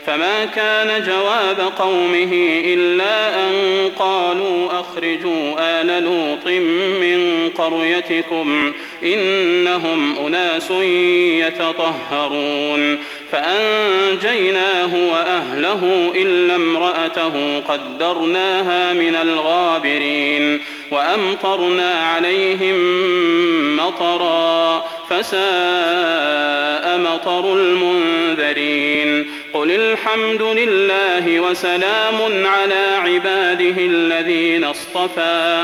فما كان جواب قومه إلا أن قالوا أخرجوا آل لوط من قريتكم إنهم أناس يتطهرون فأنجيناه وأهله إلا امرأته قدرناها من الغابرين وأمطرنا عليهم مطرا فساء مطر المنذرين قل الحمد لله وسلام على عباده الذين اصطفى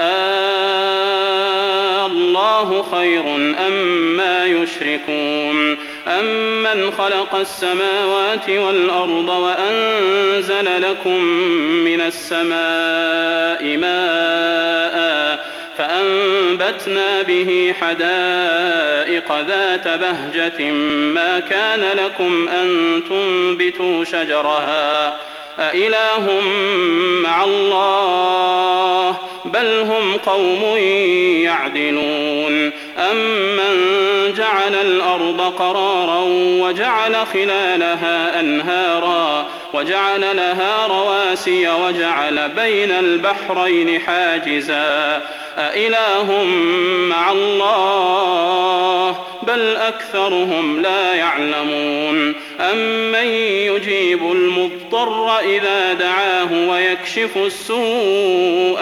الله خير أما يشركون أمن خلق السماوات والأرض وأنزل لكم من السماء ماء فأنبتنا به حدائق ذات بهجة ما كان لكم أن تنبتوا شجرها أإله مع الله بل هم قوم يعدلون أمن جعل الأرض قرارا وجعل خلالها أنهارا وجعل لها رواسي وجعل بين البحرين حاجزا أإله مع الله بل أكثرهم لا يعلمون أمن يجيب المضطر إذا دعاه ويكشف السوء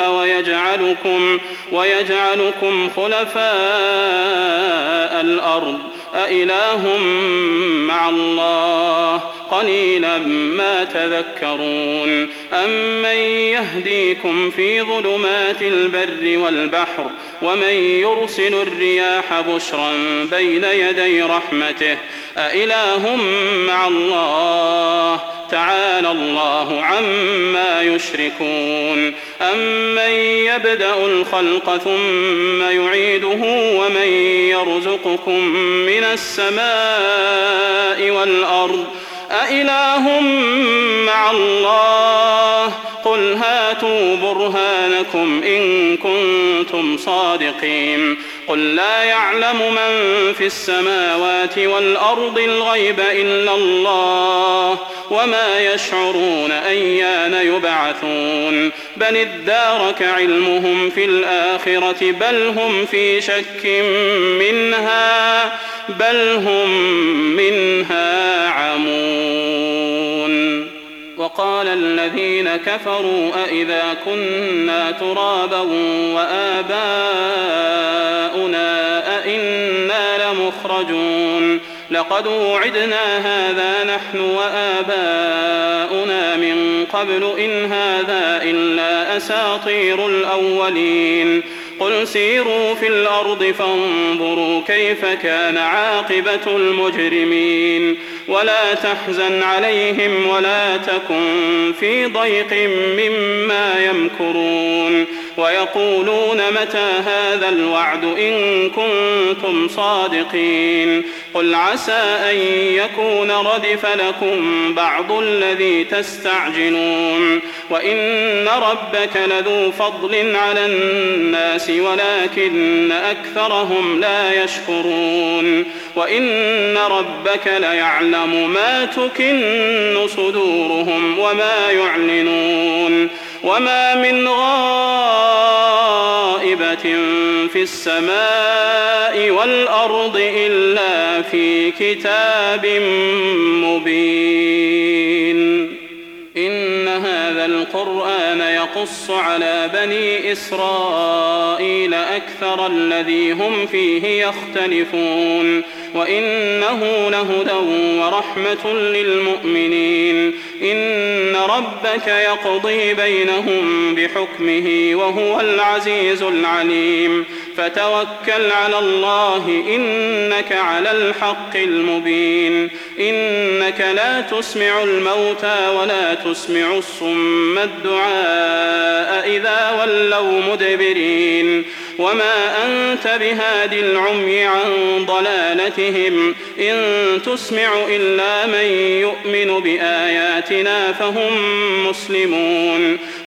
ويجعلكم خلفاء الأرض أإله مع الله قليلا ما تذكرون أمن يهديكم في ظلمات البر والبحر ومن يرسل الرياح بشرا بين يدي رحمته أإله مع الله تعالى الله عما يشركون أمن يبدأ الخلق ثم يعيده ومن يرزقكم من السماء والأرض أإله مع الله قل هاتوا برهانكم إن كنتم صادقين قل لا يعلم من في السماوات والأرض الغيب إلا الله وما يشعرون أيان يبعثون بل ادارك علمهم في الآخرة بل هم في شك منها بل هم منها عمون وقال الذين كفروا أئذا كنا ترابا وآباؤنا أئنا لمخرجون لقد وعدنا هذا نحن وآباؤنا من قبل إن هذا إلا أساطير الأولين قل سيروا في الأرض فانظروا كيف كان عاقبة المجرمين ولا تحزن عليهم ولا تكن في ضيق مما يمكرون ويقولون متى هذا الوعد إن كنتم صادقين قل عسى أن يكون ردف لكم بعض الذي تستعجلون وإن ربك لذو فضل على الناس ولكن أكثرهم لا يشكرون وإن ربك ليعلم ما تكن صدورهم وما يعلنون وما من غائبة في السماء والأرض إلا في كتاب مبين إن هذا القرآن يقص على بني إسرائيل أكثر الذي هم فيه يختلفون وإنه لهدى ورحمة للمؤمنين إن ربك يقضي بينهم بحكمه وهو العزيز العليم فتوكل على الله إنك على الحق المبين إنك لا تسمع الموتى ولا تسمع الصم الدعاء إذا ولوا مدبرين وما أنت بهاد العمي عن ضلالتهم إن تسمع إلا من يؤمن بآياتنا فهم مسلمون